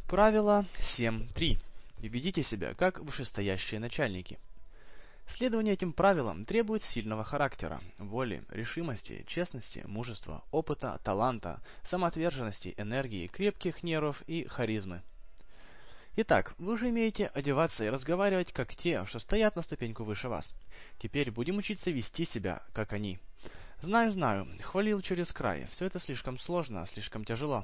Правило 7.3. Ведите себя как вышестоящие начальники. Следование этим правилам требует сильного характера, воли, решимости, честности, мужества, опыта, таланта, самоотверженности, энергии, крепких нервов и харизмы. Итак, вы уже умеете одеваться и разговаривать как те, что стоят на ступеньку выше вас. Теперь будем учиться вести себя, как они. Знаю, хвалил через край, все это слишком сложно, слишком тяжело.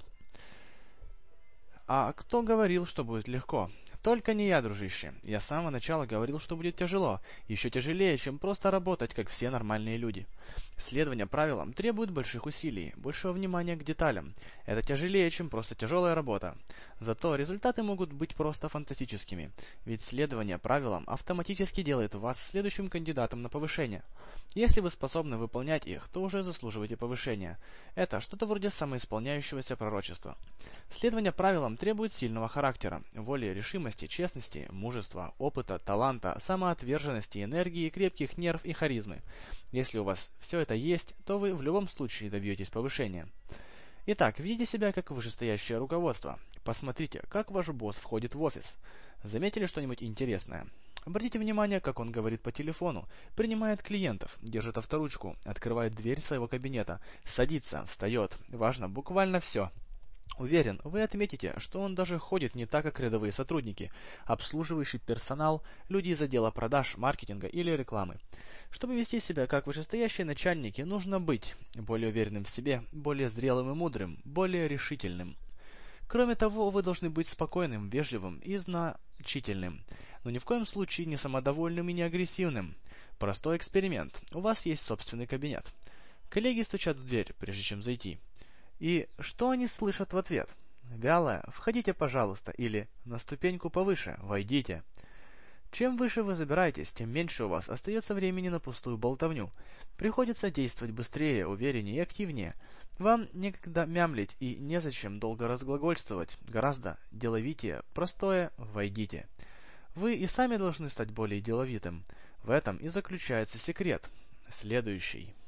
А кто говорил, что будет легко? Только не я, дружище. Я с самого начала говорил, что будет тяжело. Еще тяжелее, чем просто работать, как все нормальные люди. Следование правилам требует больших усилий, большего внимания к деталям. Это тяжелее, чем просто тяжелая работа. Зато результаты могут быть просто фантастическими. Ведь следование правилам автоматически делает вас следующим кандидатом на повышение. Если вы способны выполнять их, то уже заслуживаете повышения. Это что-то вроде самоисполняющегося пророчества. Следование правилам требует сильного характера, воли, решимости, честности, мужества, опыта, таланта, самоотверженности, энергии, крепких нерв и харизмы. Если у вас все это есть, то вы в любом случае добьетесь повышения. Итак, ведите себя как вышестоящее руководство. Посмотрите, как ваш босс входит в офис. Заметили что-нибудь интересное? Обратите внимание, как он говорит по телефону, принимает клиентов, держит авторучку, открывает дверь своего кабинета, садится, встает. Важно буквально все. Уверен, вы отметите, что он даже ходит не так, как рядовые сотрудники, обслуживающий персонал, люди из отдела продаж, маркетинга или рекламы. Чтобы вести себя как вышестоящие начальники, нужно быть более уверенным в себе, более зрелым и мудрым, более решительным. Кроме того, вы должны быть спокойным, вежливым и значительным, но ни в коем случае не самодовольным и не агрессивным. Простой эксперимент. У вас есть собственный кабинет. Коллеги стучат в дверь, прежде чем зайти. И что они слышат в ответ? Вялое «Входите, пожалуйста» или «На ступеньку повыше, войдите». Чем выше вы забираетесь, тем меньше у вас остается времени на пустую болтовню. Приходится действовать быстрее, увереннее и активнее. Вам некогда мямлить и незачем долго разглагольствовать. Гораздо деловитее, простое «войдите». Вы и сами должны стать более деловитым. В этом и заключается секрет. Следующий.